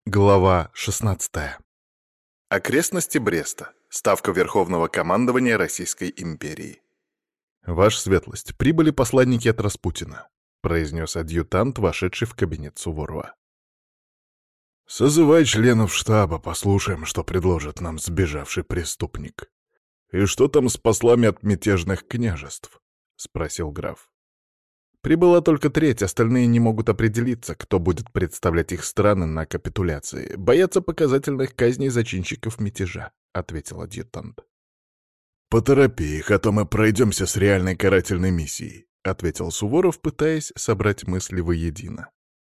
Глава 16. Окрестности Бреста. Ставка Верховного командования Российской империи. «Ваша светлость, прибыли посланники от Распутина», — произнес адъютант, вошедший в кабинет Суворова. «Созывай членов штаба, послушаем, что предложит нам сбежавший преступник. И что там с послами от мятежных княжеств?» — спросил граф. Прибыла только треть, остальные не могут определиться, кто будет представлять их страны на капитуляции. Боятся показательных казней зачинщиков мятежа, — ответил адъютант. «Поторопи их, а то мы пройдемся с реальной карательной миссией», — ответил Суворов, пытаясь собрать мысли воедино.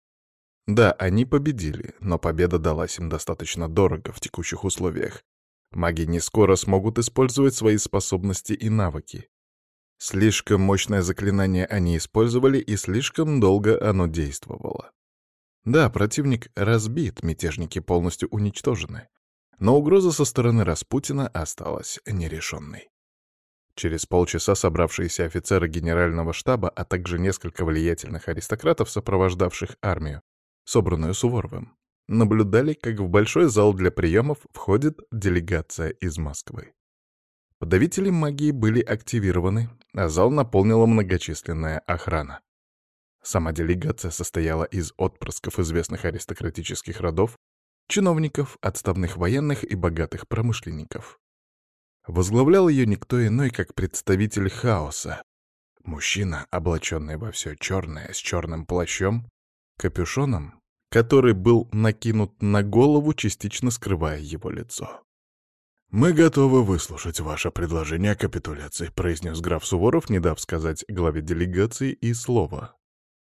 Да, они победили, но победа далась им достаточно дорого в текущих условиях. Маги не скоро смогут использовать свои способности и навыки. Слишком мощное заклинание они использовали, и слишком долго оно действовало. Да, противник разбит, мятежники полностью уничтожены, но угроза со стороны Распутина осталась нерешенной. Через полчаса собравшиеся офицеры генерального штаба, а также несколько влиятельных аристократов, сопровождавших армию, собранную Суворовым, наблюдали, как в большой зал для приемов входит делегация из Москвы. Подавители магии были активированы, а зал наполнила многочисленная охрана. Сама делегация состояла из отпрысков известных аристократических родов, чиновников, отставных военных и богатых промышленников. Возглавлял ее никто иной, как представитель хаоса. Мужчина, облаченный во все черное, с черным плащом, капюшоном, который был накинут на голову, частично скрывая его лицо. «Мы готовы выслушать ваше предложение о капитуляции», — произнес граф Суворов, не дав сказать главе делегации и слова.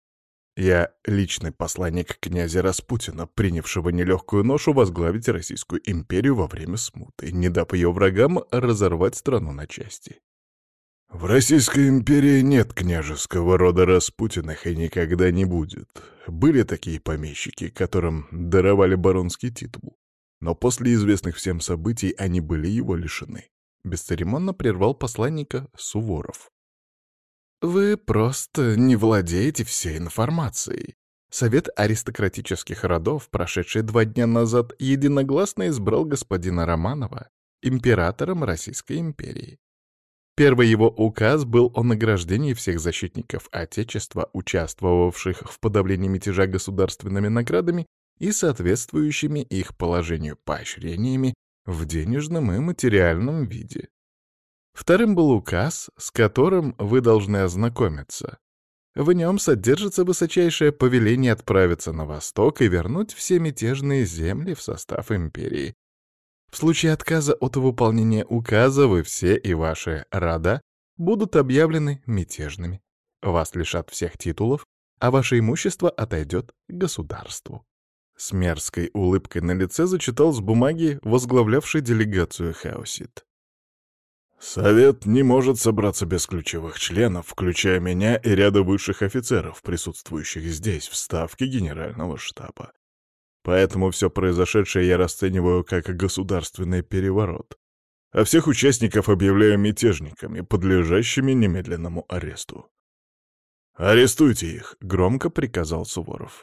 «Я личный посланник князя Распутина, принявшего нелегкую ношу возглавить Российскую империю во время смуты, не дав ее врагам разорвать страну на части. В Российской империи нет княжеского рода Распутиных и никогда не будет. Были такие помещики, которым даровали баронский титул. Но после известных всем событий они были его лишены», — бесцеремонно прервал посланника Суворов. «Вы просто не владеете всей информацией. Совет аристократических родов, прошедший 2 дня назад, единогласно избрал господина Романова императором Российской империи. Первый его указ был о награждении всех защитников Отечества, участвовавших в подавлении мятежа, государственными наградами и соответствующими их положению поощрениями в денежном и материальном виде. Вторым был указ, с которым вы должны ознакомиться. В нем содержится высочайшее повеление отправиться на восток и вернуть все мятежные земли в состав империи. В случае отказа от выполнения указа вы все и ваши рода будут объявлены мятежными. Вас лишат всех титулов, а ваше имущество отойдет государству». С мерзкой улыбкой на лице зачитал с бумаги возглавлявший делегацию Хаосит. «Совет не может собраться без ключевых членов, включая меня и ряда высших офицеров, присутствующих здесь, в ставке генерального штаба. Поэтому все произошедшее я расцениваю как государственный переворот, а всех участников объявляю мятежниками, подлежащими немедленному аресту. Арестуйте их», — громко приказал Суворов.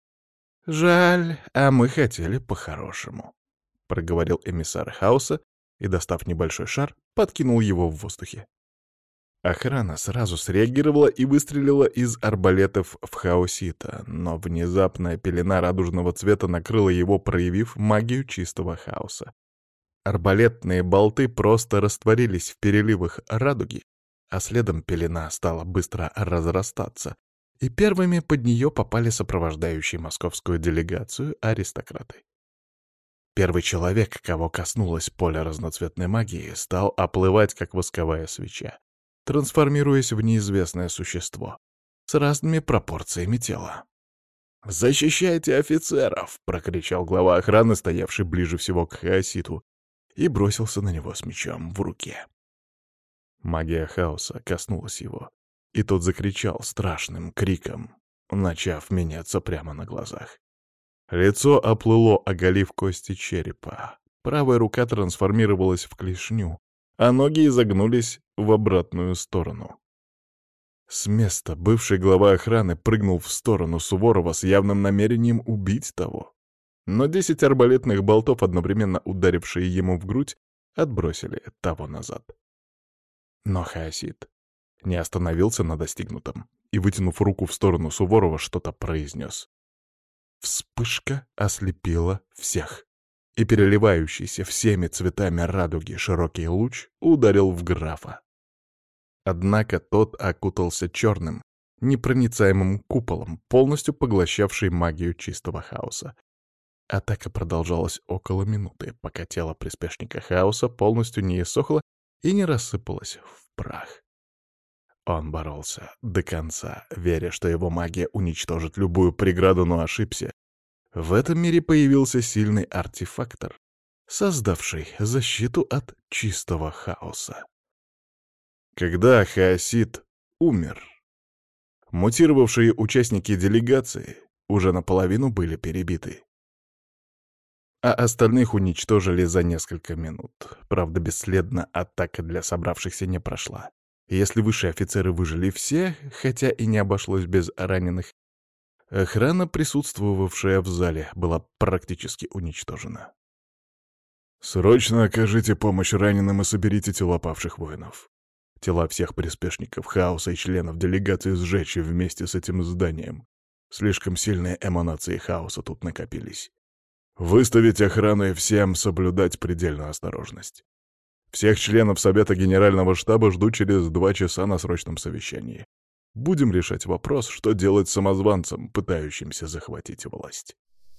«Жаль, а мы хотели по-хорошему», — проговорил эмиссар хаоса и, достав небольшой шар, подкинул его в воздухе. Охрана сразу среагировала и выстрелила из арбалетов в хаосита, но внезапная пелена радужного цвета накрыла его, проявив магию чистого хаоса. Арбалетные болты просто растворились в переливах радуги, а следом пелена стала быстро разрастаться, и первыми под нее попали сопровождающие московскую делегацию аристократы. Первый человек, кого коснулось поле разноцветной магии, стал оплывать, как восковая свеча, трансформируясь в неизвестное существо с разными пропорциями тела. «Защищайте офицеров!» — прокричал глава охраны, стоявший ближе всего к Хаоситу, и бросился на него с мечом в руке. Магия хаоса коснулась его, и тот закричал страшным криком, начав меняться прямо на глазах. Лицо оплыло, оголив кости черепа. Правая рука трансформировалась в клешню, а ноги изогнулись в обратную сторону. С места бывший глава охраны прыгнул в сторону Суворова с явным намерением убить того. Но 10 арбалетных болтов, одновременно ударившие ему в грудь, отбросили того назад. Но Хаосид не остановился на достигнутом и, вытянув руку в сторону Суворова, что-то произнес. Вспышка ослепила всех, и переливающийся всеми цветами радуги широкий луч ударил в графа. Однако тот окутался черным, непроницаемым куполом, полностью поглощавший магию чистого хаоса. Атака продолжалась около минуты, пока тело приспешника хаоса полностью не иссохло и не рассыпалось в прах. Он боролся до конца, веря, что его магия уничтожит любую преграду, но ошибся. В этом мире появился сильный артефактор, создавший защиту от чистого хаоса. Когда Хаосид умер, мутировавшие участники делегации уже наполовину были перебиты, а остальных уничтожили за несколько минут. Правда, бесследно атака для собравшихся не прошла. Если высшие офицеры выжили все, хотя и не обошлось без раненых, охрана, присутствовавшая в зале, была практически уничтожена. «Срочно окажите помощь раненым и соберите тела павших воинов. Тела всех приспешников хаоса и членов делегации сжечь вместе с этим зданием. Слишком сильные эманации хаоса тут накопились. Выставить охрану и всем соблюдать предельную осторожность. Всех членов Совета Генерального штаба жду через 2 часа на срочном совещании. Будем решать вопрос, что делать с самозванцем, пытающимся захватить власть».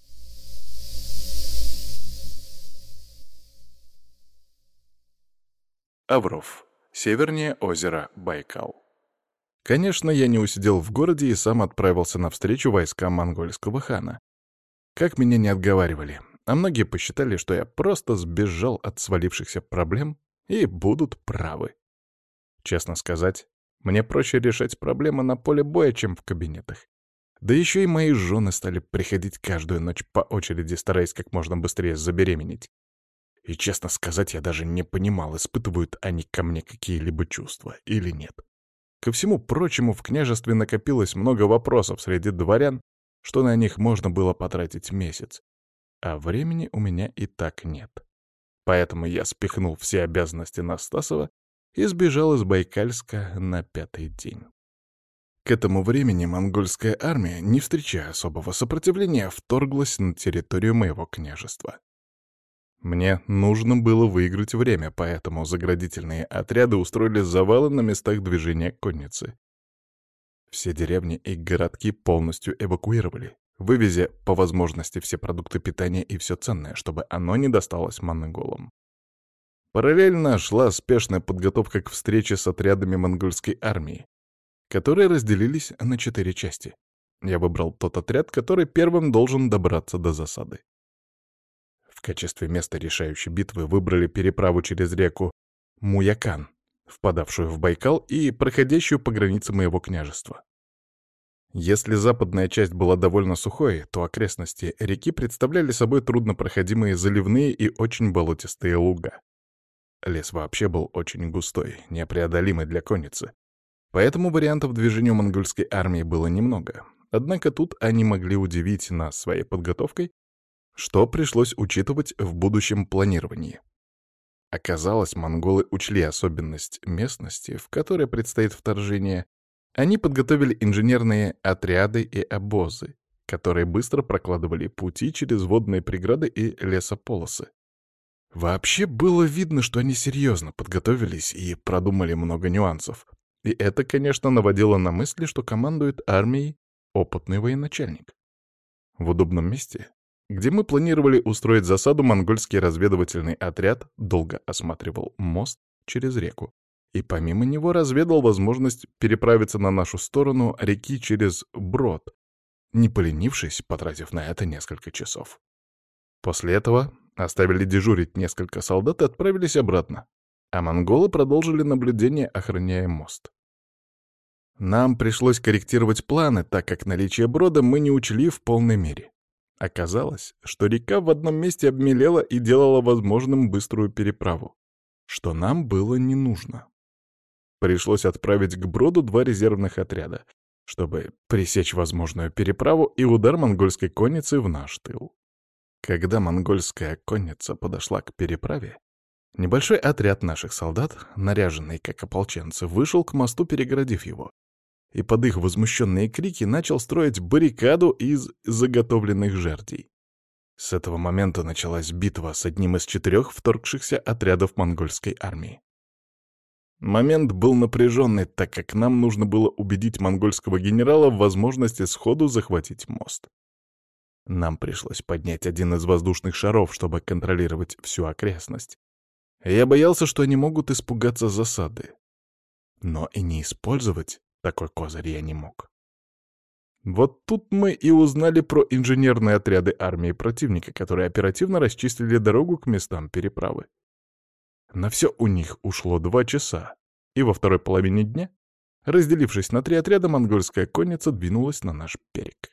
Авров. Севернее озера Байкал. Конечно, я не усидел в городе и сам отправился навстречу войскам монгольского хана. Как меня не отговаривали, а многие посчитали, что я просто сбежал от свалившихся проблем и будут правы. Честно сказать, мне проще решать проблемы на поле боя, чем в кабинетах. Да еще и мои жены стали приходить каждую ночь по очереди, стараясь как можно быстрее забеременеть. И, честно сказать, я даже не понимал, испытывают они ко мне какие-либо чувства или нет. Ко всему прочему, в княжестве накопилось много вопросов среди дворян, что на них можно было потратить месяц. А времени у меня и так нет. Поэтому я спихнул все обязанности на Стасова и сбежал из Байкальска на 5-й день. К этому времени монгольская армия, не встречая особого сопротивления, вторглась на территорию моего княжества. Мне нужно было выиграть время, поэтому заградительные отряды устроили завалы на местах движения конницы. Все деревни и городки полностью эвакуировали, вывезя по возможности все продукты питания и все ценное, чтобы оно не досталось монголам. Параллельно шла спешная подготовка к встрече с отрядами монгольской армии, которые разделились на 4 части. Я выбрал тот отряд, который первым должен добраться до засады. В качестве места решающей битвы выбрали переправу через реку Муякан, впадавшую в Байкал и проходящую по границе моего княжества. Если западная часть была довольно сухой, то окрестности реки представляли собой труднопроходимые заливные и очень болотистые луга. Лес вообще был очень густой, непреодолимый для конницы. Поэтому вариантов движения у монгольской армии было немного. Однако тут они могли удивить нас своей подготовкой, что пришлось учитывать в будущем планировании. Оказалось, монголы учли особенность местности, в которой предстоит вторжение. Они подготовили инженерные отряды и обозы, которые быстро прокладывали пути через водные преграды и лесополосы. Вообще было видно, что они серьезно подготовились и продумали много нюансов. И это, конечно, наводило на мысли, что командует армией опытный военачальник. В удобном месте, где мы планировали устроить засаду, монгольский разведывательный отряд долго осматривал мост через реку и помимо него разведал возможность переправиться на нашу сторону реки через брод, не поленившись, потратив на это несколько часов. После этого оставили дежурить несколько солдат и отправились обратно, а монголы продолжили наблюдение, охраняя мост. Нам пришлось корректировать планы, так как наличие брода мы не учли в полной мере. Оказалось, что река в одном месте обмелела и делала возможным быструю переправу, что нам было не нужно. Пришлось отправить к броду 2 резервных отряда, чтобы пресечь возможную переправу и удар монгольской конницы в наш тыл. Когда монгольская конница подошла к переправе, небольшой отряд наших солдат, наряженный как ополченцы, вышел к мосту, перегородив его, и под их возмущенные крики начал строить баррикаду из заготовленных жердей. С этого момента началась битва с одним из 4 вторгшихся отрядов монгольской армии. Момент был напряженный, так как нам нужно было убедить монгольского генерала в возможности сходу захватить мост. Нам пришлось поднять один из воздушных шаров, чтобы контролировать всю окрестность. Я боялся, что они могут испугаться засады. Но и не использовать такой козырь я не мог. Вот тут мы и узнали про инженерные отряды армии противника, которые оперативно расчистили дорогу к местам переправы. На все у них ушло 2 часа, и во второй половине дня, разделившись на 3 отряда, монгольская конница двинулась на наш берег.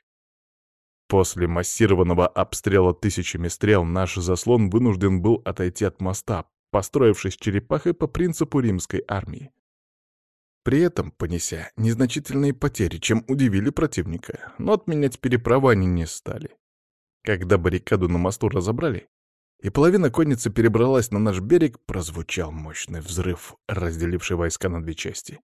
После массированного обстрела тысячами стрел наш заслон вынужден был отойти от моста, построившись черепахой по принципу римской армии. При этом понеся незначительные потери, чем удивили противника, но отменять переправу они не стали. Когда баррикаду на мосту разобрали, и половина конницы перебралась на наш берег, прозвучал мощный взрыв, разделивший войска на 2 части.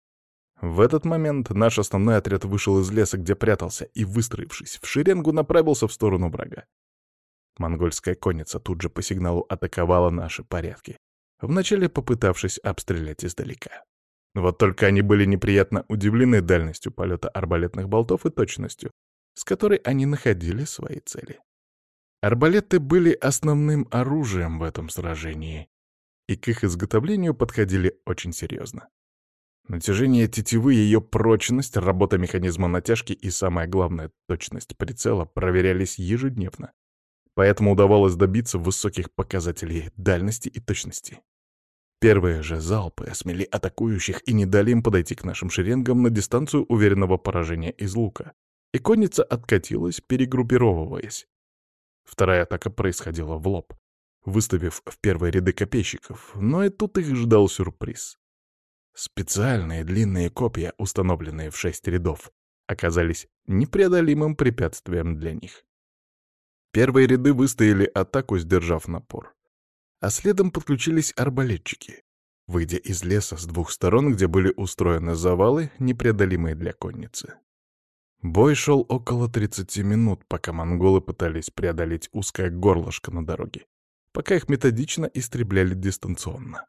В этот момент наш основной отряд вышел из леса, где прятался, и, выстроившись в шеренгу, направился в сторону врага. Монгольская конница тут же по сигналу атаковала наши порядки, вначале попытавшись обстрелять издалека. Вот только они были неприятно удивлены дальностью полета арбалетных болтов и точностью, с которой они находили свои цели. Арбалеты были основным оружием в этом сражении, и к их изготовлению подходили очень серьезно. Натяжение тетивы, ее прочность, работа механизма натяжки и, самое главное, точность прицела проверялись ежедневно, поэтому удавалось добиться высоких показателей дальности и точности. Первые же залпы осмели атакующих и не дали им подойти к нашим шеренгам на дистанцию уверенного поражения из лука, и конница откатилась, перегруппировываясь. Вторая атака происходила в лоб, выставив в первые ряды копейщиков, но и тут их ждал сюрприз. Специальные длинные копья, установленные в 6 рядов, оказались непреодолимым препятствием для них. Первые ряды выстояли атаку, сдержав напор. А следом подключились арбалетчики, выйдя из леса с 2 сторон, где были устроены завалы, непреодолимые для конницы. Бой шел около 30 минут, пока монголы пытались преодолеть узкое горлышко на дороге, пока их методично истребляли дистанционно.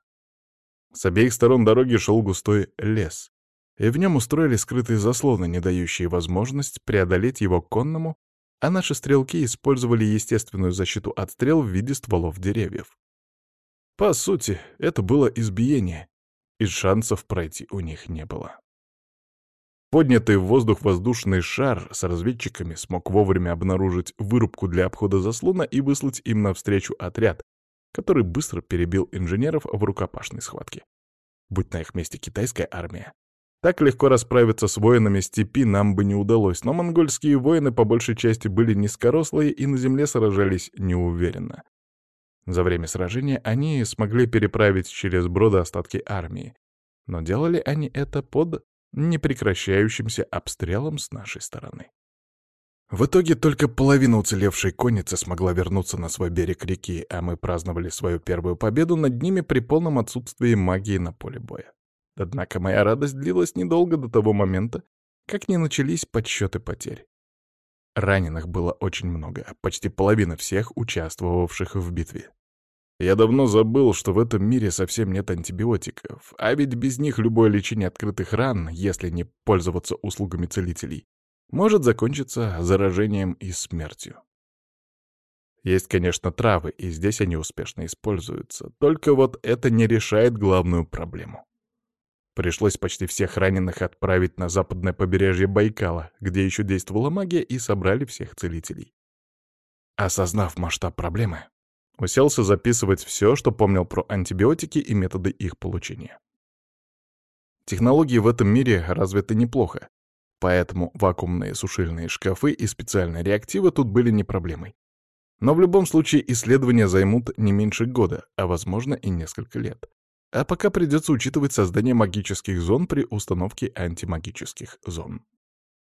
С обеих сторон дороги шел густой лес, и в нем устроили скрытые заслоны, не дающие возможность преодолеть его конному, а наши стрелки использовали естественную защиту от стрел в виде стволов деревьев. По сути, это было избиение, и шансов пройти у них не было. Поднятый в воздух воздушный шар с разведчиками смог вовремя обнаружить вырубку для обхода заслона и выслать им навстречу отряд, который быстро перебил инженеров в рукопашной схватке. Будь на их месте китайская армия, так легко расправиться с воинами степи нам бы не удалось, но монгольские воины по большей части были низкорослые и на земле сражались неуверенно. За время сражения они смогли переправить через броды остатки армии, но делали они это под непрекращающимся обстрелом с нашей стороны. В итоге только половина уцелевшей конницы смогла вернуться на свой берег реки, а мы праздновали свою первую победу над ними при полном отсутствии магии на поле боя. Однако моя радость длилась недолго до того момента, как не начались подсчеты потерь. Раненых было очень много, почти половина всех участвовавших в битве. Я давно забыл, что в этом мире совсем нет антибиотиков, а ведь без них любое лечение открытых ран, если не пользоваться услугами целителей, может закончиться заражением и смертью. Есть, конечно, травы, и здесь они успешно используются, только вот это не решает главную проблему. Пришлось почти всех раненых отправить на западное побережье Байкала, где еще действовала магия, и собрали всех целителей. Осознав масштаб проблемы, уселся записывать все, что помнил про антибиотики и методы их получения. Технологии в этом мире развиты неплохо, поэтому вакуумные сушильные шкафы и специальные реактивы тут были не проблемой. Но в любом случае исследования займут не меньше года, а возможно и несколько лет. А пока придется учитывать создание магических зон при установке антимагических зон.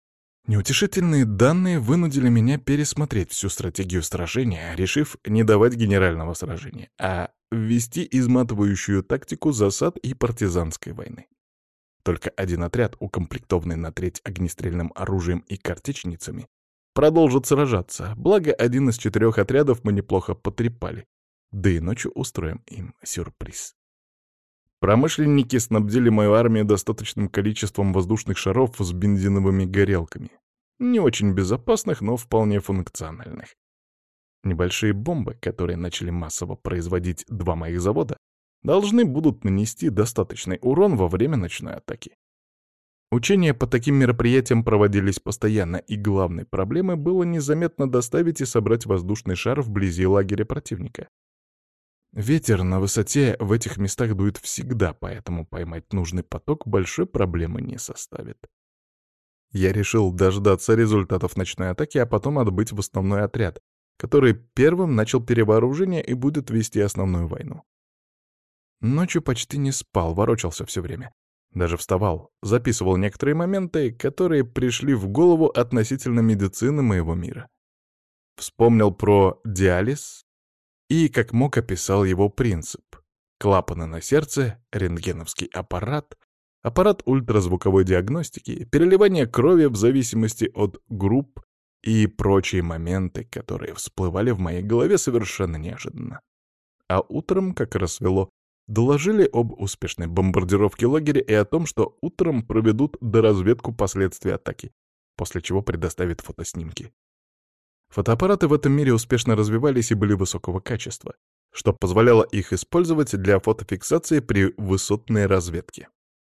Неутешительные данные вынудили меня пересмотреть всю стратегию сражения, решив не давать генерального сражения, а ввести изматывающую тактику засад и партизанской войны. Только один отряд, укомплектованный на треть огнестрельным оружием и картечницами, продолжит сражаться, благо один из 4 отрядов мы неплохо потрепали, да и ночью устроим им сюрприз. Промышленники снабдили мою армию достаточным количеством воздушных шаров с бензиновыми горелками. Не очень безопасных, но вполне функциональных. Небольшие бомбы, которые начали массово производить 2 моих завода, должны будут нанести достаточный урон во время ночной атаки. Учения по таким мероприятиям проводились постоянно, и главной проблемой было незаметно доставить и собрать воздушный шар вблизи лагеря противника. Ветер на высоте в этих местах дует всегда, поэтому поймать нужный поток большой проблемы не составит. Я решил дождаться результатов ночной атаки, а потом отбыть в основной отряд, который первым начал перевооружение и будет вести основную войну. Ночью почти не спал, ворочался все время. Даже вставал, записывал некоторые моменты, которые пришли в голову относительно медицины моего мира. Вспомнил про диализ и как мог описал его принцип. Клапаны на сердце, рентгеновский аппарат, аппарат ультразвуковой диагностики, переливание крови в зависимости от групп и прочие моменты, которые всплывали в моей голове совершенно неожиданно. А утром, как рассвело, доложили об успешной бомбардировке лагеря и о том, что утром проведут доразведку последствий атаки, после чего предоставят фотоснимки. Фотоаппараты в этом мире успешно развивались и были высокого качества, что позволяло их использовать для фотофиксации при высотной разведке.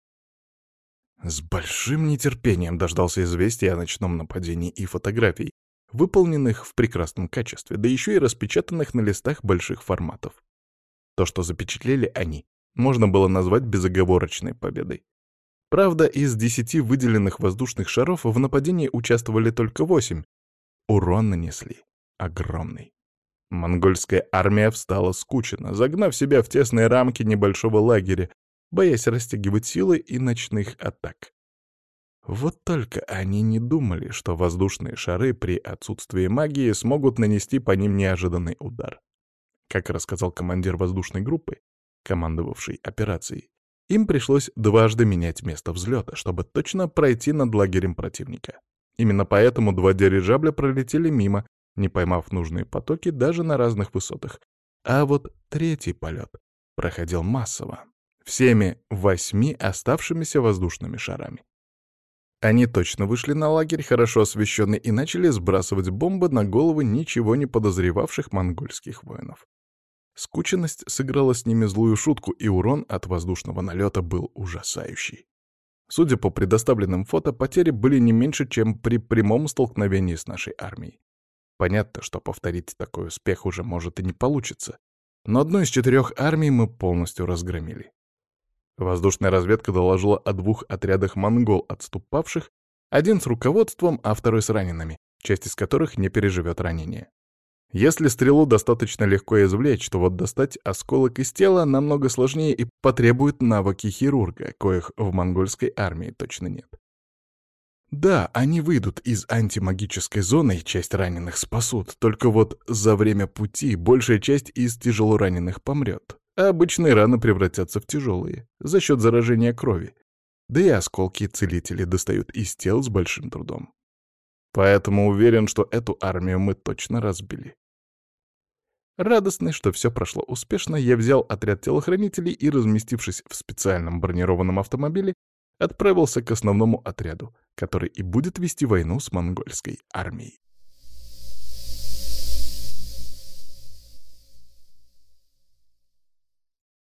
С большим нетерпением дождался известия о ночном нападении и фотографий, выполненных в прекрасном качестве, да еще и распечатанных на листах больших форматов. То, что запечатлели они, можно было назвать безоговорочной победой. Правда, из 10 выделенных воздушных шаров в нападении участвовали только 8. Урон нанесли огромный. Монгольская армия встала скучно, загнав себя в тесные рамки небольшого лагеря, боясь растягивать силы и ночных атак. Вот только они не думали, что воздушные шары при отсутствии магии смогут нанести по ним неожиданный удар. Как рассказал командир воздушной группы, командовавший операцией, им пришлось дважды менять место взлета, чтобы точно пройти над лагерем противника. Именно поэтому 2 дирижабля пролетели мимо, не поймав нужные потоки даже на разных высотах. А вот 3-й полет проходил массово, всеми 8 оставшимися воздушными шарами. Они точно вышли на лагерь, хорошо освещенный, и начали сбрасывать бомбы на головы ничего не подозревавших монгольских воинов. Скученность сыграла с ними злую шутку, и урон от воздушного налета был ужасающий. Судя по предоставленным фото, потери были не меньше, чем при прямом столкновении с нашей армией. Понятно, что повторить такой успех уже может и не получится, но одну из 4 армий мы полностью разгромили. Воздушная разведка доложила о 2 отрядах монгол отступавших, один с руководством, а второй с ранеными, часть из которых не переживет ранения. Если стрелу достаточно легко извлечь, то вот достать осколок из тела намного сложнее и потребует навыки хирурга, коих в монгольской армии точно нет. Да, они выйдут из антимагической зоны, и часть раненых спасут, только вот за время пути большая часть из тяжелораненых помрет, а обычные раны превратятся в тяжелые за счет заражения крови, да и осколки целители достают из тел с большим трудом. Поэтому уверен, что эту армию мы точно разбили. Радостный, что все прошло успешно, я взял отряд телохранителей и, разместившись в специальном бронированном автомобиле, отправился к основному отряду, который и будет вести войну с монгольской армией.